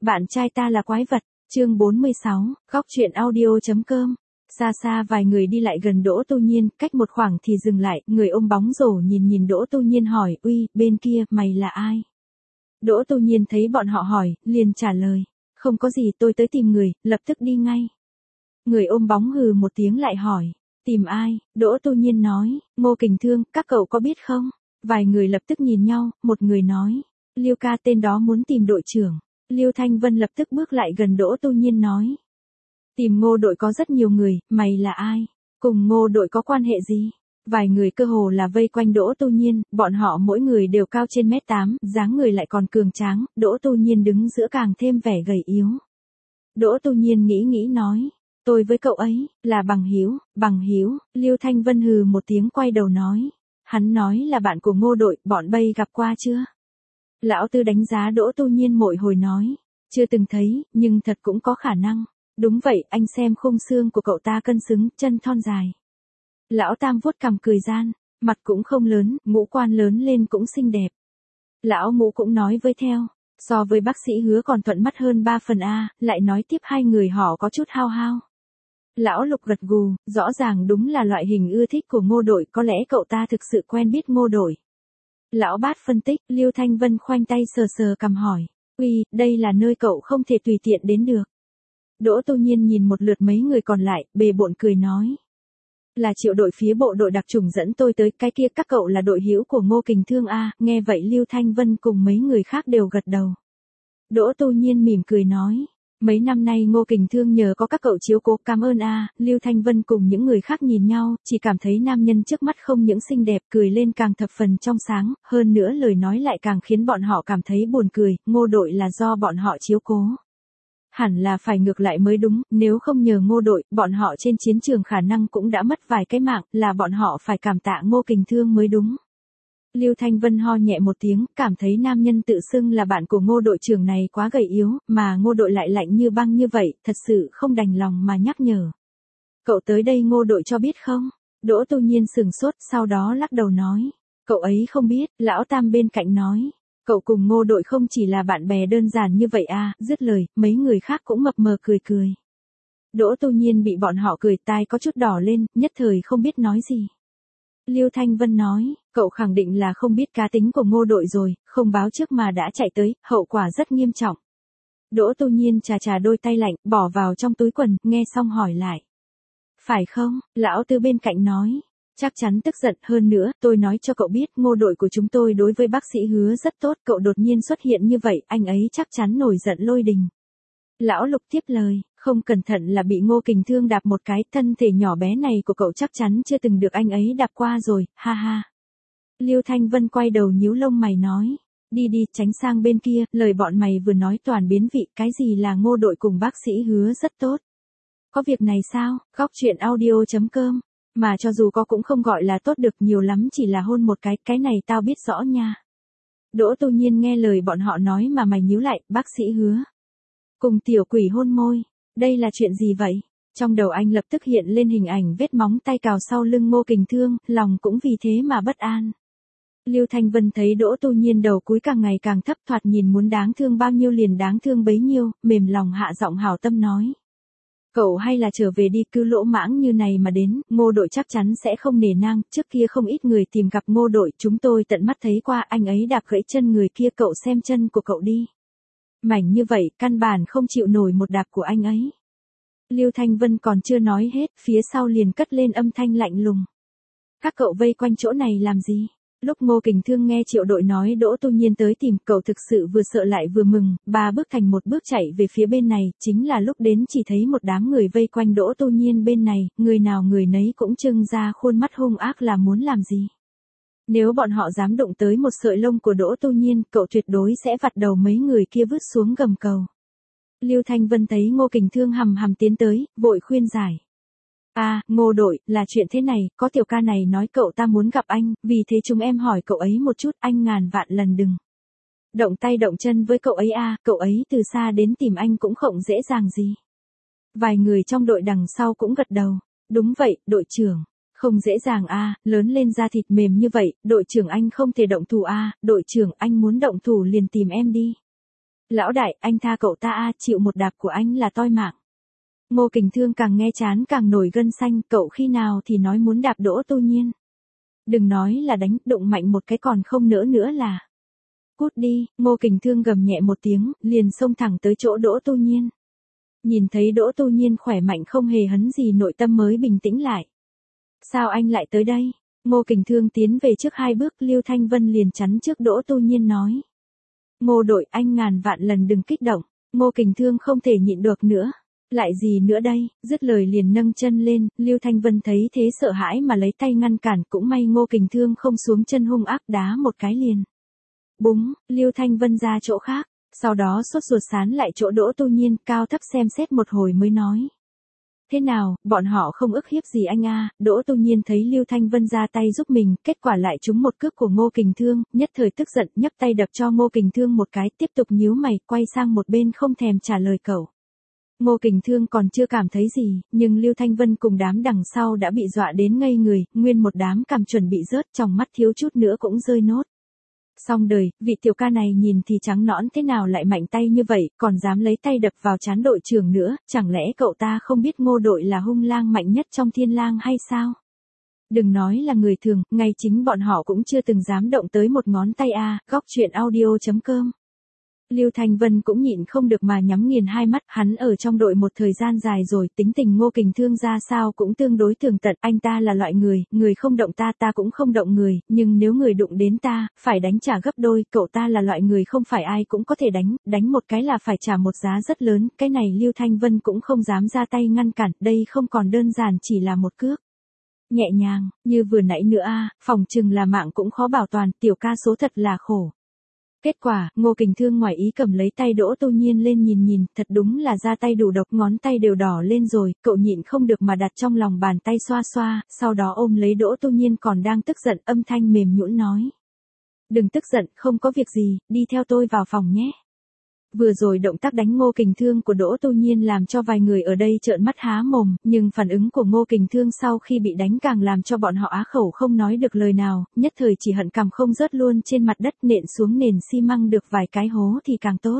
Bạn trai ta là quái vật, chương 46, góc truyện audio.com. Xa xa vài người đi lại gần Đỗ Tu Nhiên, cách một khoảng thì dừng lại, người ôm bóng rổ nhìn Đỗ Tu Nhiên hỏi, uy, bên kia, mày là ai? Đỗ Tu Nhiên thấy bọn họ hỏi, liền trả lời, không có gì, tôi tới tìm người, lập tức đi ngay. Người ôm bóng hừ một tiếng lại hỏi, tìm ai? Đỗ Tu Nhiên nói, Ngô Kình Thương, các cậu có biết không? Vài người lập tức nhìn nhau, một người nói, Liêu ca, tên đó muốn tìm đội trưởng. Liêu Thanh Vân lập tức bước lại gần Đỗ Tu Nhiên nói, tìm Ngô đội có rất nhiều người, mày là ai? Cùng Ngô đội có quan hệ gì? Vài người cơ hồ là vây quanh Đỗ Tu Nhiên, bọn họ mỗi người đều cao trên 1m8, dáng người lại còn cường tráng, Đỗ Tu Nhiên đứng giữa càng thêm vẻ gầy yếu. Đỗ Tu Nhiên nghĩ nói, tôi với cậu ấy, là bằng hữu, Liêu Thanh Vân hừ một tiếng quay đầu nói, hắn nói là bạn của Ngô đội, bọn bây gặp qua chưa? Lão Tư đánh giá Đỗ Tu Nhiên mỗi hồi nói, chưa từng thấy, nhưng thật cũng có khả năng. Đúng vậy, anh xem khung xương của cậu ta cân xứng, chân thon dài. Lão Tam vuốt cằm cười gian, mặt cũng không lớn, ngũ quan lớn lên cũng xinh đẹp. Lão Ngũ cũng nói với theo, so với bác sĩ Hứa còn thuận mắt hơn 3 phần A, lại nói tiếp hai người họ có chút hao hao. Lão Lục gật gù, rõ ràng đúng là loại hình ưa thích của Ngô đội, có lẽ cậu ta thực sự quen biết Ngô đội. Lão Bát phân tích, Liêu Thanh Vân khoanh tay sờ cằm hỏi, uy, đây là nơi cậu không thể tùy tiện đến được. Đỗ Tu Nhiên nhìn một lượt mấy người còn lại, bề bộn cười nói, là Triệu đội phía bộ đội đặc chủng dẫn tôi tới, cái kia các cậu là đội hữu của Ngô Kình Thương a. Nghe vậy Liêu Thanh Vân cùng mấy người khác đều gật đầu. Đỗ Tu Nhiên mỉm cười nói, mấy năm nay Ngô Kình Thương nhờ có các cậu chiếu cố, cảm ơn a. Liêu Thanh Vân cùng những người khác nhìn nhau, chỉ cảm thấy nam nhân trước mắt không những xinh đẹp, cười lên càng thập phần trong sáng, hơn nữa lời nói lại càng khiến bọn họ cảm thấy buồn cười, Ngô đội là do bọn họ chiếu cố. Hẳn là phải ngược lại mới đúng, nếu không nhờ Ngô đội, bọn họ trên chiến trường khả năng cũng đã mất vài cái mạng, là bọn họ phải cảm tạ Ngô Kình Thương mới đúng. Liêu Thanh Vân ho nhẹ một tiếng, cảm thấy nam nhân tự xưng là bạn của Ngô đội trưởng này quá gầy yếu, mà Ngô đội lại lạnh như băng như vậy, thật sự không đành lòng mà nhắc nhở. Cậu tới đây Ngô đội cho biết không? Đỗ Tu Nhiên sừng sốt, sau đó lắc đầu nói, cậu ấy không biết. Lão Tam bên cạnh nói, cậu cùng Ngô đội không chỉ là bạn bè đơn giản như vậy à, dứt lời, mấy người khác cũng mập mờ cười. Đỗ Tu Nhiên bị bọn họ cười tai có chút đỏ lên, nhất thời không biết nói gì. Liêu Thanh Vân nói, cậu khẳng định là không biết cá tính của Ngô đội rồi, không báo trước mà đã chạy tới, hậu quả rất nghiêm trọng. Đỗ Tu Nhiên chà đôi tay lạnh, bỏ vào trong túi quần, nghe xong hỏi lại. Phải không? Lão Tư bên cạnh nói. Chắc chắn tức giận, hơn nữa, tôi nói cho cậu biết, Ngô đội của chúng tôi đối với bác sĩ Hứa rất tốt, cậu đột nhiên xuất hiện như vậy, anh ấy chắc chắn nổi giận lôi đình. Lão Lục tiếp lời, không cẩn thận là bị Ngô Kình Thương đạp một cái, thân thể nhỏ bé này của cậu chắc chắn chưa từng được anh ấy đạp qua rồi, ha ha. Liêu Thanh Vân quay đầu nhíu lông mày nói, đi tránh sang bên kia, lời bọn mày vừa nói toàn biến vị, cái gì là Ngô đội cùng bác sĩ Hứa rất tốt. Có việc này sao? Góc truyện audio.com. Mà cho dù có cũng không gọi là tốt được, nhiều lắm chỉ là hôn một cái này tao biết rõ nha. Đỗ Tu Nhiên nghe lời bọn họ nói mà mày nhíu lại, bác sĩ Hứa cùng tiểu quỷ hôn môi, đây là chuyện gì vậy? Trong đầu anh lập tức hiện lên hình ảnh vết móng tay cào sau lưng Ngô Kình Thương, lòng cũng vì thế mà bất an. Liêu Thanh Vân thấy Đỗ Tu Nhiên đầu cúi càng ngày càng thấp, thoạt nhìn muốn đáng thương bao nhiêu liền đáng thương bấy nhiêu, mềm lòng hạ giọng hảo tâm nói. Cậu hay là trở về đi, cứ lỗ mãng như này mà đến, Ngô đội chắc chắn sẽ không nể nang, trước kia không ít người tìm gặp Ngô đội, chúng tôi tận mắt thấy qua, anh ấy đạp gãy chân người kia, cậu xem chân của cậu đi. Mảnh như vậy, căn bản không chịu nổi một đạp của anh ấy. Liêu Thanh Vân còn chưa nói hết, phía sau liền cất lên âm thanh lạnh lùng. Các cậu vây quanh chỗ này làm gì? Lúc Ngô Kình Thương nghe Triệu đội nói Đỗ Tu Nhiên tới tìm, cậu thực sự vừa sợ lại vừa mừng, 3 bước thành một bước chạy về phía bên này, chính là lúc đến chỉ thấy một đám người vây quanh Đỗ Tu Nhiên bên này, người nào người nấy cũng trưng ra khuôn mắt hung ác là muốn làm gì. Nếu bọn họ dám đụng tới một sợi lông của Đỗ Tu Nhiên, cậu tuyệt đối sẽ vặt đầu mấy người kia vứt xuống gầm cầu. Liêu Thanh Vân thấy Ngô Kình Thương hầm tiến tới, vội khuyên giải. Ngô đội, là chuyện thế này, có tiểu ca này nói cậu ta muốn gặp anh, vì thế chúng em hỏi cậu ấy một chút, anh ngàn vạn lần đừng động tay động chân với cậu ấy cậu ấy từ xa đến tìm anh cũng không dễ dàng gì. Vài người trong đội đằng sau cũng gật đầu, đúng vậy, đội trưởng, không dễ dàng lớn lên da thịt mềm như vậy, đội trưởng anh không thể động thủ đội trưởng anh muốn động thủ liền tìm em đi. Lão đại, anh tha cậu ta a, chịu một đạp của anh là toi mạng. Ngô Kình Thương càng nghe chán càng nổi gân xanh, cậu khi nào thì nói muốn đạp Đỗ Tu Nhiên. Đừng nói là đánh, đụng mạnh một cái còn không nỡ nữa là. Cút đi, Ngô Kình Thương gầm nhẹ một tiếng, liền xông thẳng tới chỗ Đỗ Tu Nhiên. Nhìn thấy Đỗ Tu Nhiên khỏe mạnh không hề hấn gì, nội tâm mới bình tĩnh lại. Sao anh lại tới đây? Ngô Kình Thương tiến về trước 2 bước, Lưu Thanh Vân liền chắn trước Đỗ Tu Nhiên nói. Ngô đội, anh ngàn vạn lần đừng kích động. Ngô Kình Thương không thể nhịn được nữa. Lại gì nữa đây, dứt lời liền nâng chân lên, Lưu Thanh Vân thấy thế sợ hãi mà lấy tay ngăn cản, cũng may Ngô Kình Thương không xuống chân hung ác đá một cái liền. Búng, Lưu Thanh Vân ra chỗ khác, sau đó sốt ruột sán lại chỗ Đỗ Tu Nhiên, cao thấp xem xét một hồi mới nói. Thế nào, bọn họ không ức hiếp gì anh a? Đỗ Tu Nhiên thấy Lưu Thanh Vân ra tay giúp mình, kết quả lại trúng một cước của Ngô Kình Thương, nhất thời tức giận nhấc tay đập cho Ngô Kình Thương một cái, tiếp tục nhíu mày, quay sang một bên không thèm trả lời cậu. Ngô Kình Thương còn chưa cảm thấy gì, nhưng Lưu Thanh Vân cùng đám đằng sau đã bị dọa đến ngây người, nguyên một đám cảm chuẩn bị rớt, trong mắt thiếu chút nữa cũng rơi nốt. Xong đời, vị tiểu ca này nhìn thì trắng nõn thế nào lại mạnh tay như vậy, còn dám lấy tay đập vào trán đội trưởng nữa, chẳng lẽ cậu ta không biết Ngô đội là hung lang mạnh nhất trong thiên lang hay sao? Đừng nói là người thường, ngay chính bọn họ cũng chưa từng dám động tới một ngón tay a. Góc truyện audio.com. Lưu Thanh Vân cũng nhịn không được mà nhắm nghiền hai mắt, hắn ở trong đội một thời gian dài rồi, tính tình Ngô Kình Thương ra sao cũng tương đối tường tận, anh ta là loại người không động ta, ta cũng không động người, nhưng nếu người đụng đến ta, phải đánh trả gấp đôi, cậu ta là loại người không phải ai cũng có thể đánh một cái là phải trả một giá rất lớn, cái này Lưu Thanh Vân cũng không dám ra tay ngăn cản, đây không còn đơn giản chỉ là một cước. Nhẹ nhàng, như vừa nãy nữa a, phòng chừng là mạng cũng khó bảo toàn, tiểu ca số thật là khổ. Kết quả, Ngô Kình Thương ngoài ý cầm lấy tay Đỗ Tu Nhiên lên nhìn, thật đúng là ra tay đủ độc, ngón tay đều đỏ lên rồi, cậu nhịn không được mà đặt trong lòng bàn tay xoa xoa, sau đó ôm lấy Đỗ Tu Nhiên còn đang tức giận, âm thanh mềm nhũn nói. Đừng tức giận, không có việc gì, đi theo tôi vào phòng nhé. Vừa rồi động tác đánh Ngô Kình Thương của Đỗ Tu Nhiên làm cho vài người ở đây trợn mắt há mồm, nhưng phản ứng của Ngô Kình Thương sau khi bị đánh càng làm cho bọn họ á khẩu không nói được lời nào, nhất thời chỉ hận cằm không rớt luôn trên mặt đất, nện xuống nền xi măng được vài cái hố thì càng tốt.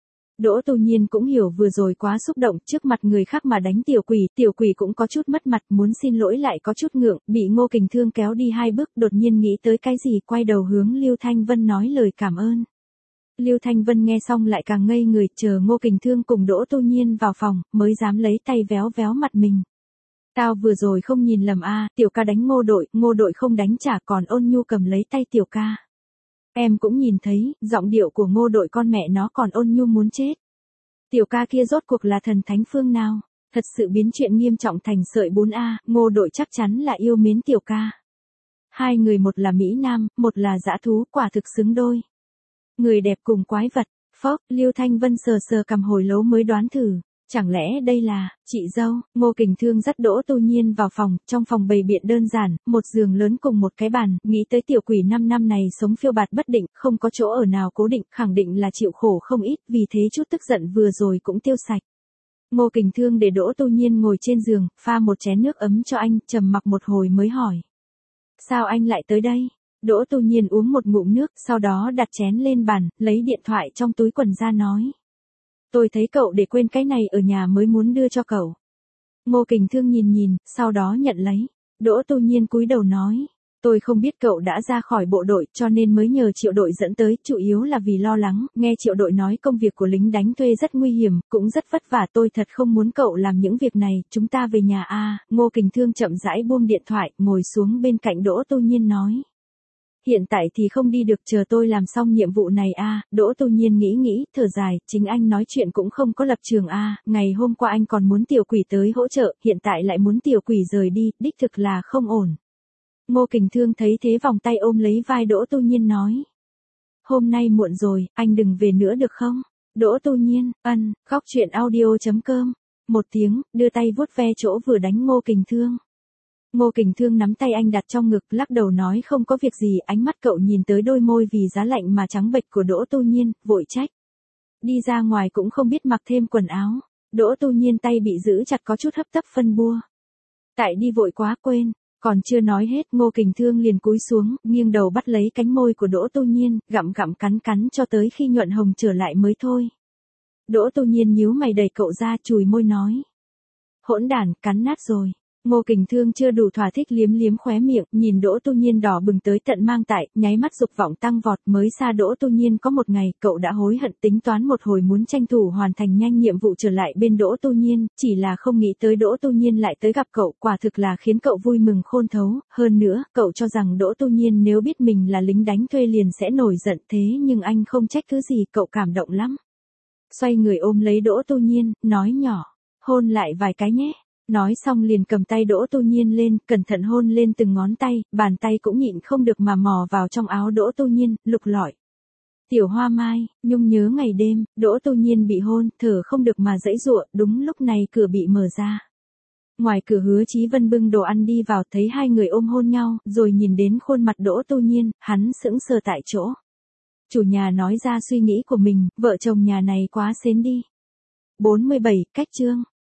Đỗ Tu Nhiên cũng hiểu vừa rồi quá xúc động, trước mặt người khác mà đánh tiểu quỷ cũng có chút mất mặt, muốn xin lỗi lại có chút ngượng, bị Ngô Kình Thương kéo đi 2 bước, đột nhiên nghĩ tới cái gì, quay đầu hướng Lưu Thanh Vân nói lời cảm ơn. Lưu Thanh Vân nghe xong lại càng ngây người, chờ Ngô Kình Thương cùng Đỗ Tu Nhiên vào phòng, mới dám lấy tay véo véo mặt mình. Tao vừa rồi không nhìn lầm a, tiểu ca đánh Ngô đội không đánh trả, còn ôn nhu cầm lấy tay tiểu ca. Em cũng nhìn thấy, giọng điệu của Ngô đội con mẹ nó còn ôn nhu muốn chết. Tiểu ca kia rốt cuộc là thần thánh phương nào, thật sự biến chuyện nghiêm trọng thành sợi bún a, Ngô đội chắc chắn là yêu mến tiểu ca. 2 người, một là mỹ nam, một là dã thú, quả thực xứng đôi. Người đẹp cùng quái vật, phốc, Lưu Thanh Vân sờ sờ cằm hồi lâu mới đoán thử, chẳng lẽ đây là, chị dâu. Ngô Kình Thương dắt Đỗ Tu Nhiên vào phòng, trong phòng bày biện đơn giản, một giường lớn cùng một cái bàn, nghĩ tới tiểu quỷ 5 năm này sống phiêu bạt bất định, không có chỗ ở nào cố định, khẳng định là chịu khổ không ít, vì thế chút tức giận vừa rồi cũng tiêu sạch. Ngô Kình Thương để Đỗ Tu Nhiên ngồi trên giường, pha một chén nước ấm cho anh, trầm mặc một hồi mới hỏi. Sao anh lại tới đây? Đỗ Tu Nhiên uống một ngụm nước, sau đó đặt chén lên bàn, lấy điện thoại trong túi quần ra nói. Tôi thấy cậu để quên cái này ở nhà mới muốn đưa cho cậu. Ngô Kình Thương nhìn, sau đó nhận lấy. Đỗ Tu Nhiên cúi đầu nói. Tôi không biết cậu đã ra khỏi bộ đội cho nên mới nhờ Triệu đội dẫn tới, chủ yếu là vì lo lắng, nghe Triệu đội nói công việc của lính đánh thuê rất nguy hiểm, cũng rất vất vả, tôi thật không muốn cậu làm những việc này, chúng ta về nhà a. Ngô Kình Thương chậm rãi buông điện thoại, ngồi xuống bên cạnh Đỗ Tu Nhiên nói. Hiện tại thì không đi được, chờ tôi làm xong nhiệm vụ này a. Đỗ Tu Nhiên nghĩ, thở dài, chính anh nói chuyện cũng không có lập trường a. Ngày hôm qua anh còn muốn tiểu quỷ tới hỗ trợ, hiện tại lại muốn tiểu quỷ rời đi, đích thực là không ổn. Ngô Kình Thương thấy thế vòng tay ôm lấy vai Đỗ Tu Nhiên nói. Hôm nay muộn rồi, anh đừng về nữa được không? Đỗ Tu Nhiên, góc truyện audio.com. Một tiếng, đưa tay vuốt ve chỗ vừa đánh Ngô Kình Thương. Ngô Kình Thương nắm tay anh đặt trong ngực, lắc đầu nói không có việc gì, ánh mắt cậu nhìn tới đôi môi vì giá lạnh mà trắng bệch của Đỗ Tu Nhiên, vội trách. Đi ra ngoài cũng không biết mặc thêm quần áo. Đỗ Tu Nhiên tay bị giữ chặt có chút hấp tấp phân bua. Tại đi vội quá quên, còn chưa nói hết, Ngô Kình Thương liền cúi xuống, nghiêng đầu bắt lấy cánh môi của Đỗ Tu Nhiên, gặm cắn cho tới khi nhuận hồng trở lại mới thôi. Đỗ Tu Nhiên nhíu mày đẩy cậu ra, chùi môi nói. Hỗn đản, cắn nát rồi. Ngô Kình Thương chưa đủ thỏa thích liếm liếm khóe miệng, nhìn Đỗ Tu Nhiên đỏ bừng tới tận mang tại, nháy mắt dục vọng tăng vọt. Mới xa Đỗ Tu Nhiên có một ngày, cậu đã hối hận tính toán một hồi muốn tranh thủ hoàn thành nhanh nhiệm vụ trở lại bên Đỗ Tu Nhiên, chỉ là không nghĩ tới Đỗ Tu Nhiên lại tới gặp cậu, quả thực là khiến cậu vui mừng khôn thấu. Hơn nữa, cậu cho rằng Đỗ Tu Nhiên nếu biết mình là lính đánh thuê liền sẽ nổi giận, thế nhưng anh không trách cứ gì, cậu cảm động lắm. Xoay người ôm lấy Đỗ Tu Nhiên, nói nhỏ, hôn lại vài cái nhé. Nói xong liền cầm tay Đỗ Tu Nhiên lên, cẩn thận hôn lên từng ngón tay, bàn tay cũng nhịn không được mà mò vào trong áo Đỗ Tu Nhiên, lục lọi. Tiểu Hoa Mai, nhung nhớ ngày đêm, Đỗ Tu Nhiên bị hôn, thở không được mà giãy giụa, đúng lúc này cửa bị mở ra. Ngoài cửa Hứa Chí Vân bưng đồ ăn đi vào, thấy hai người ôm hôn nhau, rồi nhìn đến khuôn mặt Đỗ Tu Nhiên, hắn sững sờ tại chỗ. Chủ nhà nói ra suy nghĩ của mình, vợ chồng nhà này quá xến đi. 47, cách chương.